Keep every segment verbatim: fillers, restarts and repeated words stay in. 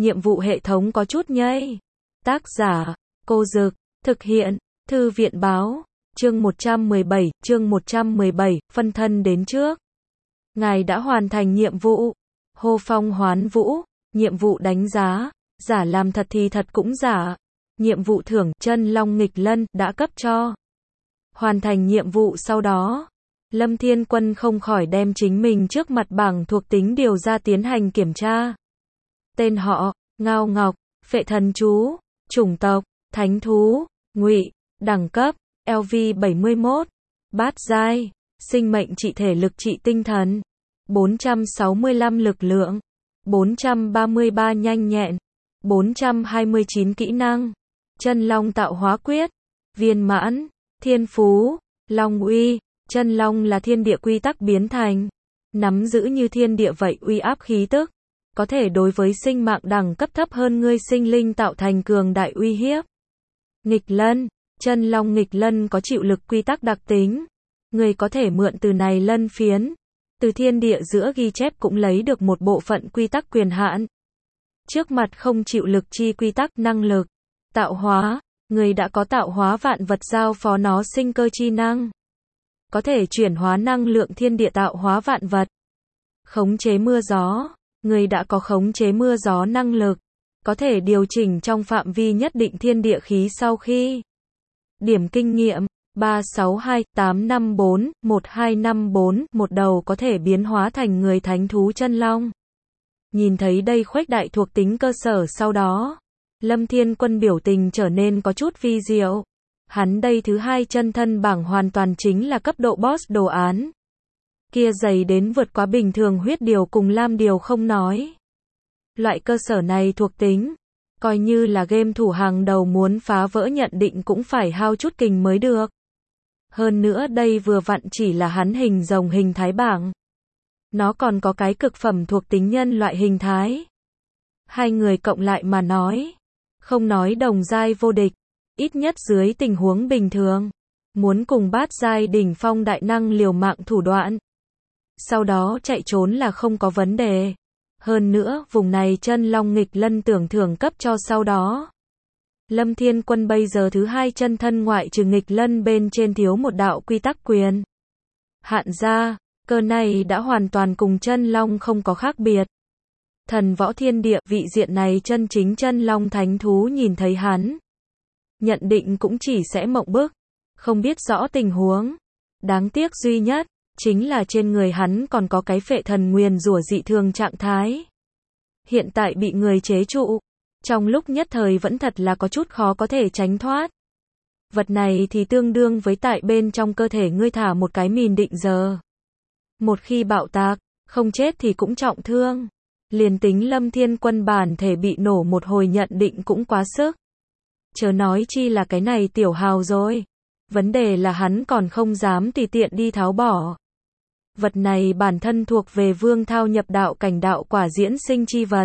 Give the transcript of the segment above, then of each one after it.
nhiệm vụ hệ thống có chút nhây. Tác giả, Cô Dực, thực hiện, Thư viện báo, chương một trăm mười bảy, chương một trăm mười bảy, phân thân đến trước. Ngài đã hoàn thành nhiệm vụ. Hô Phong Hoán Vũ, nhiệm vụ đánh giá, giả làm thật thì thật cũng giả. Nhiệm vụ thưởng, chân long nghịch lân, đã cấp cho. Hoàn thành nhiệm vụ sau đó, Lâm Thiên Quân không khỏi đem chính mình trước mặt bảng thuộc tính điều ra tiến hành kiểm tra. Tên họ, Ngao Ngọc, phệ thần chú, chủng tộc, thánh thú, ngụy, đẳng cấp, L V bảy mươi mốt, bát giai, sinh mệnh trị thể lực trị tinh thần, bốn trăm sáu mươi lăm lực lượng, bốn trăm ba mươi ba nhanh nhẹn, bốn trăm hai mươi chín kỹ năng, chân long tạo hóa quyết, viên mãn, thiên phú, long uy, chân long là thiên địa quy tắc biến thành, nắm giữ như thiên địa vậy uy áp khí tức, có thể đối với sinh mạng đẳng cấp thấp hơn ngươi sinh linh tạo thành cường đại uy hiếp. Nghịch lân, chân long nghịch lân có chịu lực quy tắc đặc tính, người có thể mượn từ này lân phiến, từ thiên địa giữa ghi chép cũng lấy được một bộ phận quy tắc quyền hạn. Trước mặt không chịu lực chi quy tắc năng lực, tạo hóa, người đã có tạo hóa vạn vật giao phó nó sinh cơ chi năng. Có thể chuyển hóa năng lượng thiên địa tạo hóa vạn vật. Khống chế mưa gió, người đã có khống chế mưa gió năng lực, có thể điều chỉnh trong phạm vi nhất định thiên địa khí sau khi. Điểm kinh nghiệm, ba sáu hai tám năm bốn một hai năm bốn, một đầu có thể biến hóa thành người thánh thú chân long. Nhìn thấy đây khuếch đại thuộc tính cơ sở sau đó, Lâm Thiên Quân biểu tình trở nên có chút vi diệu. Hắn đây thứ hai chân thân bảng hoàn toàn chính là cấp độ boss đồ án. Kia dày đến vượt quá bình thường huyết điều cùng lam điều không nói. Loại cơ sở này thuộc tính, coi như là game thủ hàng đầu muốn phá vỡ nhận định cũng phải hao chút kình mới được. Hơn nữa đây vừa vặn chỉ là hắn hình rồng hình thái bảng. Nó còn có cái cực phẩm thuộc tính nhân loại hình thái. Hai người cộng lại mà nói, không nói đồng giai vô địch, ít nhất dưới tình huống bình thường, muốn cùng bát giai đỉnh phong đại năng liều mạng thủ đoạn. Sau đó chạy trốn là không có vấn đề. Hơn nữa, vùng này chân long nghịch lân tưởng thưởng cấp cho sau đó. Lâm Thiên Quân bây giờ thứ hai chân thân ngoại trừ nghịch lân bên trên thiếu một đạo quy tắc quyền hạn ra, cơ này đã hoàn toàn cùng chân long không có khác biệt. Thần võ thiên địa vị diện này chân chính chân long thánh thú nhìn thấy hắn, nhận định cũng chỉ sẽ mộng bức, không biết rõ tình huống. Đáng tiếc duy nhất, chính là trên người hắn còn có cái phệ thần nguyền rủa dị thường trạng thái. Hiện tại bị người chế trụ, trong lúc nhất thời vẫn thật là có chút khó có thể tránh thoát. Vật này thì tương đương với tại bên trong cơ thể ngươi thả một cái mìn định giờ. Một khi bạo tạc, không chết thì cũng trọng thương. Liền tính Lâm Thiên Quân bản thể bị nổ một hồi nhận định cũng quá sức. Chớ nói chi là cái này tiểu hào rồi. Vấn đề là hắn còn không dám tùy tiện đi tháo bỏ. Vật này bản thân thuộc về Vương Thao nhập đạo cảnh đạo quả diễn sinh chi vật.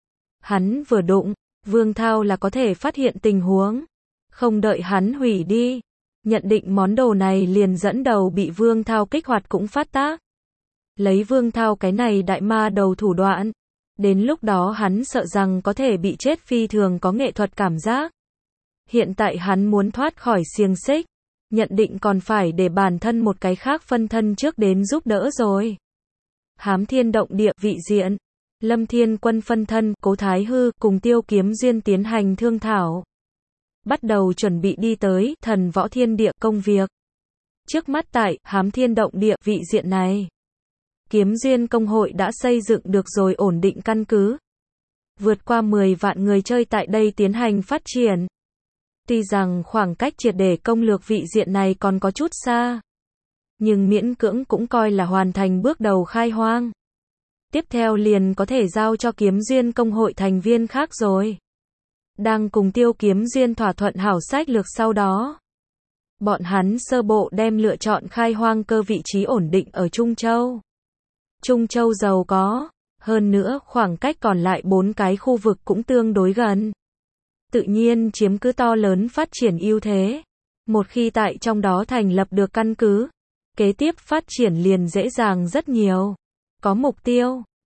Hắn vừa đụng, Vương Thao là có thể phát hiện tình huống. Không đợi hắn hủy đi, nhận định món đồ này liền dẫn đầu bị Vương Thao kích hoạt cũng phát tác. Lấy Vương Thao cái này đại ma đầu thủ đoạn, đến lúc đó hắn sợ rằng có thể bị chết phi thường có nghệ thuật cảm giác. Hiện tại hắn muốn thoát khỏi xiềng xích, nhận định còn phải để bản thân một cái khác phân thân trước đến giúp đỡ rồi. Hám thiên động địa vị diện, Lâm Thiên Quân phân thân Cố Thái Hư cùng Tiêu Kiếm Duyên tiến hành thương thảo. Bắt đầu chuẩn bị đi tới thần võ thiên địa công việc. Trước mắt tại Hám thiên động địa vị diện này, Kiếm Duyên công hội đã xây dựng được rồi ổn định căn cứ. Vượt qua mười vạn người chơi tại đây tiến hành phát triển. Tuy rằng khoảng cách triệt để công lược vị diện này còn có chút xa, nhưng miễn cưỡng cũng coi là hoàn thành bước đầu khai hoang. Tiếp theo liền có thể giao cho Kiếm Duyên công hội thành viên khác rồi. Đang cùng Tiêu Kiếm Duyên thỏa thuận hảo sách lược sau đó. Bọn hắn sơ bộ đem lựa chọn khai hoang cơ vị trí ổn định ở Trung Châu. Trung Châu giàu có, hơn nữa khoảng cách còn lại bốn cái khu vực cũng tương đối gần. Tự nhiên chiếm cứ to lớn phát triển ưu thế. Một khi tại trong đó thành lập được căn cứ, kế tiếp phát triển liền dễ dàng rất nhiều. Có mục tiêu,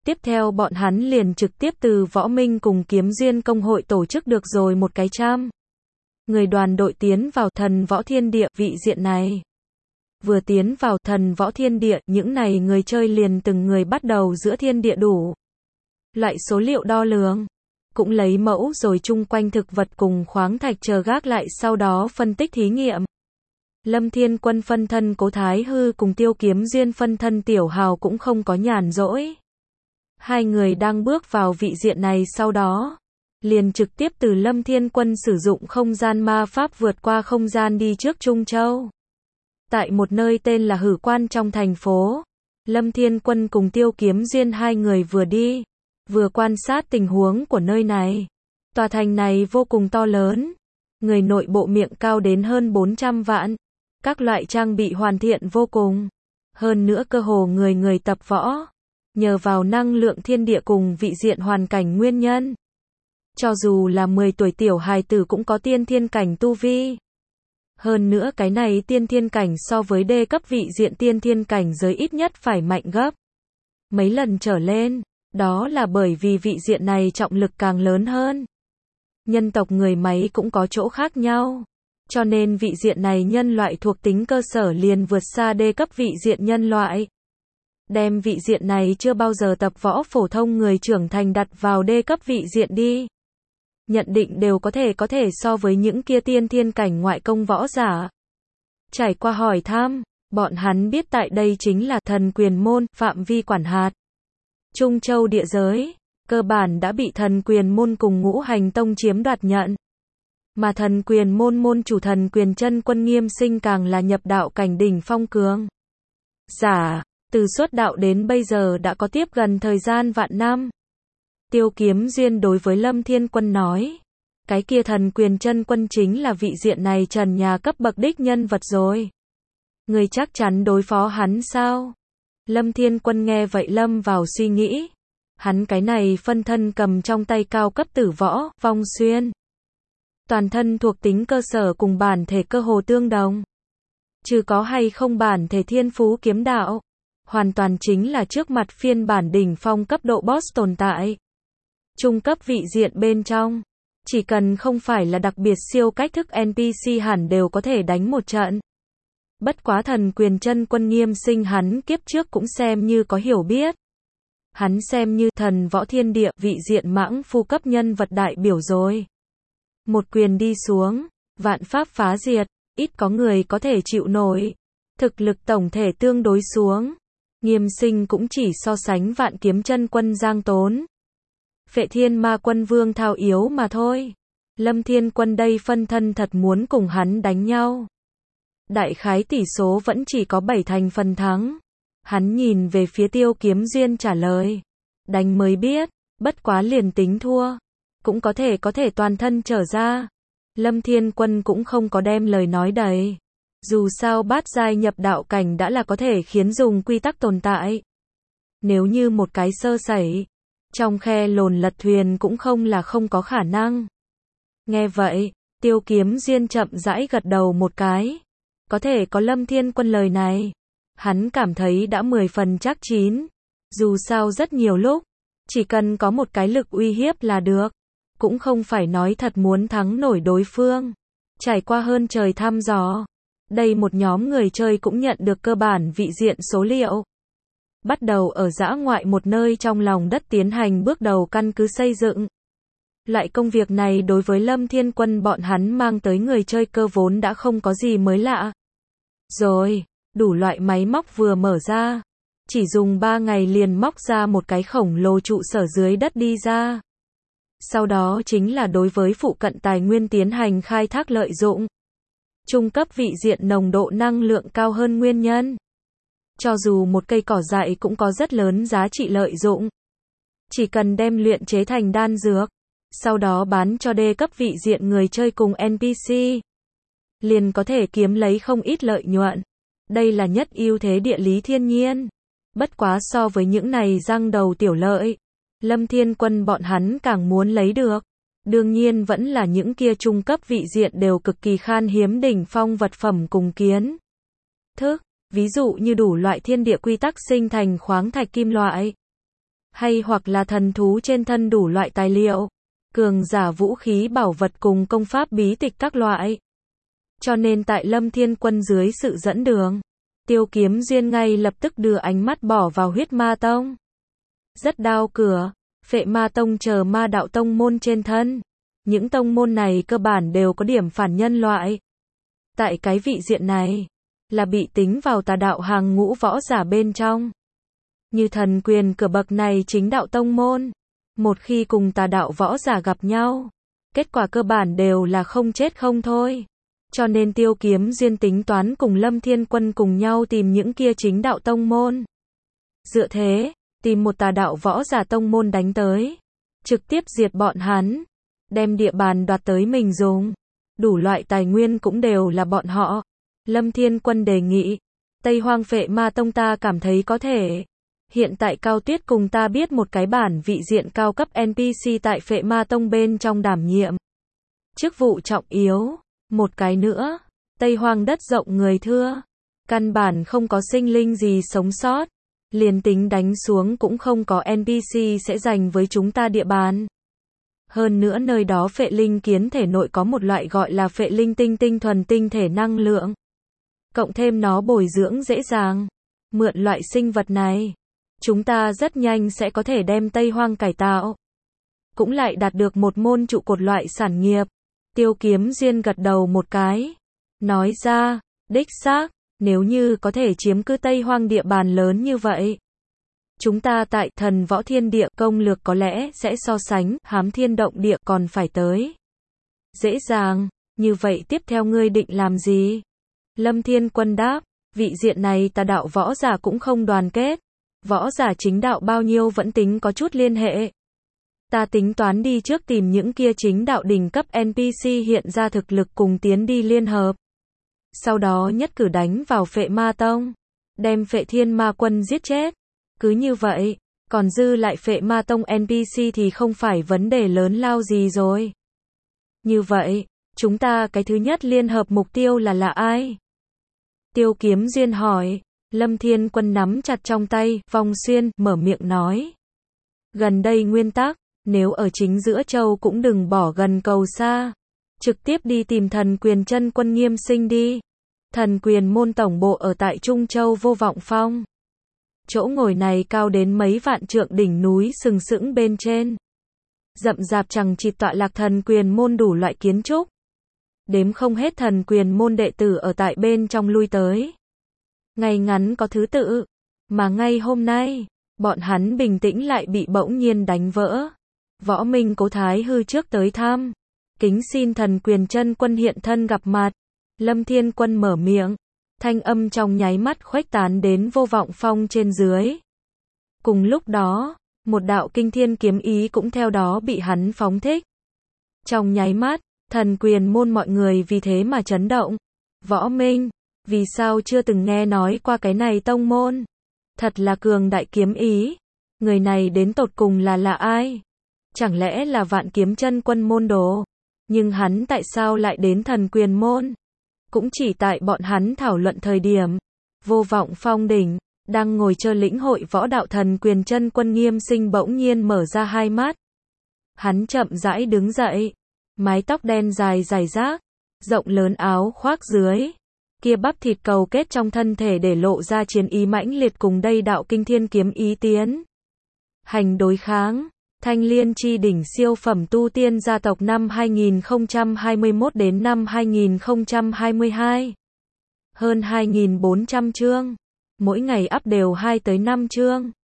Tiếp theo bọn hắn liền trực tiếp từ Võ Minh cùng Kiếm Duyên công hội tổ chức được rồi một cái trăm người đoàn đội tiến vào Thần Võ Thiên Địa vị diện này. Vừa tiến vào Thần Võ Thiên Địa, những này người chơi liền từng người bắt đầu giữa thiên địa đủ loại số liệu đo lường, cũng lấy mẫu rồi chung quanh thực vật cùng khoáng thạch chờ gác lại, sau đó phân tích thí nghiệm. Lâm Thiên Quân phân thân Cố Thái Hư cùng Tiêu Kiếm Duyên phân thân Tiểu Hào cũng không có nhàn rỗi. Hai người đang bước vào vị diện này sau đó, liền trực tiếp từ Lâm Thiên Quân sử dụng không gian ma pháp vượt qua không gian đi trước Trung Châu. Tại một nơi tên là Hử Quan trong thành phố, Lâm Thiên Quân cùng Tiêu Kiếm Duyên hai người vừa đi, vừa quan sát tình huống của nơi này. Tòa thành này vô cùng to lớn, người nội bộ miệng cao đến hơn bốn trăm vạn, các loại trang bị hoàn thiện vô cùng. Hơn nữa cơ hồ người người tập võ, nhờ vào năng lượng thiên địa cùng vị diện hoàn cảnh nguyên nhân. Cho dù là mười tuổi tiểu hài tử cũng có tiên thiên cảnh tu vi. Hơn nữa cái này tiên thiên cảnh so với đê cấp vị diện tiên thiên cảnh giới ít nhất phải mạnh gấp mấy lần trở lên. Đó là bởi vì vị diện này trọng lực càng lớn hơn. Nhân tộc người máy cũng có chỗ khác nhau. Cho nên vị diện này nhân loại thuộc tính cơ sở liền vượt xa đê cấp vị diện nhân loại. Đem vị diện này chưa bao giờ tập võ phổ thông người trưởng thành đặt vào đê cấp vị diện đi. Nhận định đều có thể có thể so với những kia tiên thiên cảnh ngoại công võ giả. Trải qua hỏi thăm, bọn hắn biết tại đây chính là Thần Quyền Môn, phạm vi quản hạt Trung Châu địa giới, cơ bản đã bị Thần Quyền Môn cùng Ngũ Hành Tông chiếm đoạt nhận. Mà Thần Quyền Môn môn chủ Thần Quyền Chân Quân Nghiêm Sinh càng là nhập đạo cảnh đỉnh phong cường giả, từ xuất đạo đến bây giờ đã có tiếp gần thời gian vạn năm. Tiêu Kiếm Duyên đối với Lâm Thiên Quân nói, cái kia Thần Quyền Chân Quân chính là vị diện này trần nhà cấp bậc đích nhân vật rồi. Người chắc chắn đối phó hắn sao? Lâm Thiên Quân nghe vậy lâm vào suy nghĩ. Hắn cái này phân thân cầm trong tay cao cấp tử võ, vong xuyên. Toàn thân thuộc tính cơ sở cùng bản thể cơ hồ tương đồng. Trừ có hay không bản thể thiên phú kiếm đạo, hoàn toàn chính là trước mặt phiên bản đỉnh phong cấp độ boss tồn tại. Trung cấp vị diện bên trong, chỉ cần không phải là đặc biệt siêu cách thức en pê xê hẳn đều có thể đánh một trận. Bất quá Thần Quyền Chân Quân Nghiêm Sinh hắn kiếp trước cũng xem như có hiểu biết. Hắn xem như Thần Võ Thiên Địa vị diện mãng phu cấp nhân vật đại biểu rồi. Một quyền đi xuống, vạn pháp phá diệt, ít có người có thể chịu nổi. Thực lực tổng thể tương đối xuống, Nghiêm Sinh cũng chỉ so sánh Vạn Kiếm Chân Quân Giang Tốn, Phệ Thiên Ma Quân Vương Thao yếu mà thôi. Lâm Thiên Quân đây phân thân thật muốn cùng hắn đánh nhau. Đại khái tỷ số vẫn chỉ có bảy thành phần thắng. Hắn nhìn về phía Tiêu Kiếm Duyên trả lời. Đánh mới biết, bất quá liền tính thua, cũng có thể có thể toàn thân trở ra. Lâm Thiên Quân cũng không có đem lời nói đầy. Dù sao bát giai nhập đạo cảnh đã là có thể khiến dùng quy tắc tồn tại. Nếu như một cái sơ sẩy, trong khe lồn lật thuyền cũng không là không có khả năng. Nghe vậy, Tiêu Kiếm Duyên chậm rãi gật đầu một cái. Có thể có Lâm Thiên Quân lời này, hắn cảm thấy đã mười phần chắc chín. Dù sao rất nhiều lúc, chỉ cần có một cái lực uy hiếp là được. Cũng không phải nói thật muốn thắng nổi đối phương. Trải qua hơn trời thăm dò, đây một nhóm người chơi cũng nhận được cơ bản vị diện số liệu. Bắt đầu ở dã ngoại một nơi trong lòng đất tiến hành bước đầu căn cứ xây dựng. Loại công việc này đối với Lâm Thiên Quân bọn hắn mang tới người chơi cơ vốn đã không có gì mới lạ. Rồi, đủ loại máy móc vừa mở ra. Chỉ dùng ba ngày liền móc ra một cái khổng lồ trụ sở dưới đất đi ra. Sau đó chính là đối với phụ cận tài nguyên tiến hành khai thác lợi dụng. Trung cấp vị diện nồng độ năng lượng cao hơn nguyên nhân. Cho dù một cây cỏ dại cũng có rất lớn giá trị lợi dụng. Chỉ cần đem luyện chế thành đan dược, sau đó bán cho đê cấp vị diện người chơi cùng en pê xê, liền có thể kiếm lấy không ít lợi nhuận. Đây là nhất ưu thế địa lý thiên nhiên. Bất quá so với những này răng đầu tiểu lợi, Lâm Thiên Quân bọn hắn càng muốn lấy được. Đương nhiên vẫn là những kia trung cấp vị diện đều cực kỳ khan hiếm đỉnh phong vật phẩm cùng kiến thức. Ví dụ như đủ loại thiên địa quy tắc sinh thành khoáng thạch kim loại. hay hoặc là thần thú trên thân đủ loại tài liệu, cường giả vũ khí bảo vật cùng công pháp bí tịch các loại. Cho nên tại Lâm Thiên Quân dưới sự dẫn đường, Tiêu Kiếm Duyên ngay lập tức đưa ánh mắt bỏ vào Huyết Ma Tông. Rất đao cửa, Phệ Ma Tông chờ ma đạo tông môn trên thân. Những tông môn này cơ bản đều có điểm phản nhân loại. Tại cái vị diện này, là bị tính vào tà đạo hàng ngũ võ giả bên trong. Như Thần Quyền cửa bậc này chính đạo tông môn, một khi cùng tà đạo võ giả gặp nhau, kết quả cơ bản đều là không chết không thôi. Cho nên Tiêu Kiếm Duyên tính toán cùng Lâm Thiên Quân cùng nhau tìm những kia chính đạo tông môn. Dựa thế, tìm một tà đạo võ giả tông môn đánh tới, trực tiếp diệt bọn hắn, đem địa bàn đoạt tới mình dùng. Đủ loại tài nguyên cũng đều là bọn họ. Lâm Thiên Quân đề nghị, Tây Hoang Phệ Ma Tông ta cảm thấy có thể. Hiện tại Cao Tuyết cùng ta biết một cái bản vị diện cao cấp en pê xê tại Phệ Ma Tông bên trong đảm nhiệm chức vụ trọng yếu. Một cái nữa, Tây Hoang đất rộng người thưa, căn bản không có sinh linh gì sống sót, liền tính đánh xuống cũng không có en pê xê sẽ giành với chúng ta địa bàn. Hơn nữa nơi đó phệ linh kiến thể nội có một loại gọi là phệ linh tinh tinh thuần tinh thể năng lượng. Cộng thêm nó bồi dưỡng dễ dàng, mượn loại sinh vật này, chúng ta rất nhanh sẽ có thể đem Tây Hoang cải tạo. Cũng lại đạt được một môn trụ cột loại sản nghiệp. Tiêu Kiếm Duyên gật đầu một cái, nói ra, đích xác, nếu như có thể chiếm cứ Tây Hoang địa bàn lớn như vậy, chúng ta tại Thần Võ Thiên Địa công lược có lẽ sẽ so sánh Hám Thiên Động Địa còn phải tới. Dễ dàng, như vậy tiếp theo ngươi định làm gì? Lâm Thiên Quân đáp, vị diện này tà đạo võ giả cũng không đoàn kết, võ giả chính đạo bao nhiêu vẫn tính có chút liên hệ. Ta tính toán đi trước tìm những kia chính đạo đỉnh cấp en pê xê hiện ra thực lực cùng tiến đi liên hợp. Sau đó nhất cử đánh vào Phệ Ma Tông, đem Phệ Thiên Ma Quân giết chết. Cứ như vậy, còn dư lại Phệ Ma Tông en pê xê thì không phải vấn đề lớn lao gì rồi. Như vậy, chúng ta cái thứ nhất liên hợp mục tiêu là là ai? Tiêu Kiếm Duyên hỏi. Lâm Thiên Quân nắm chặt trong tay, vòng xuyên, mở miệng nói. Gần đây nguyên tắc, nếu ở chính giữa châu cũng đừng bỏ gần cầu xa. Trực tiếp đi tìm Thần Quyền chân quân Nghiêm Sinh đi. Thần Quyền môn tổng bộ ở tại Trung Châu Vô Vọng Phong. Chỗ ngồi này cao đến mấy vạn trượng đỉnh núi sừng sững bên trên. Rậm rạp chằng chịt tọa lạc Thần Quyền môn đủ loại kiến trúc. Đếm không hết Thần Quyền môn đệ tử ở tại bên trong lui tới. Ngày ngắn có thứ tự. Mà ngay hôm nay, bọn hắn bình tĩnh lại bị bỗng nhiên đánh vỡ. Võ Minh Cố Thái Hư trước tới thăm. Kính xin Thần Quyền chân quân hiện thân gặp mặt. Lâm Thiên Quân mở miệng. Thanh âm trong nháy mắt khuếch tán đến Vô Vọng Phong trên dưới. Cùng lúc đó, một đạo kinh thiên kiếm ý cũng theo đó bị hắn phóng thích. Trong nháy mắt, Thần Quyền môn mọi người vì thế mà chấn động. Võ Minh, vì sao chưa từng nghe nói qua cái này tông môn? Thật là cường đại kiếm ý. Người này đến tột cùng là là ai? Chẳng lẽ là Vạn Kiếm chân quân môn đồ? Nhưng hắn tại sao lại đến Thần Quyền môn? Cũng chỉ tại bọn hắn thảo luận thời điểm, Vô Vọng Phong đỉnh, đang ngồi chơi lĩnh hội võ đạo Thần Quyền chân quân Nghiêm Sinh bỗng nhiên mở ra hai mắt. Hắn chậm rãi đứng dậy, mái tóc đen dài rải rác, rộng lớn áo khoác dưới, kia bắp thịt cầu kết trong thân thể để lộ ra chiến ý mãnh liệt cùng đây đạo kinh thiên kiếm ý tiến. Hành đối kháng. Thanh Liên Chi đỉnh siêu phẩm tu tiên gia tộc năm hai nghìn không trăm hai mươi mốt đến năm hai nghìn không trăm hai mươi hai. Hơn hai nghìn bốn trăm chương. Mỗi ngày up đều hai tới năm chương.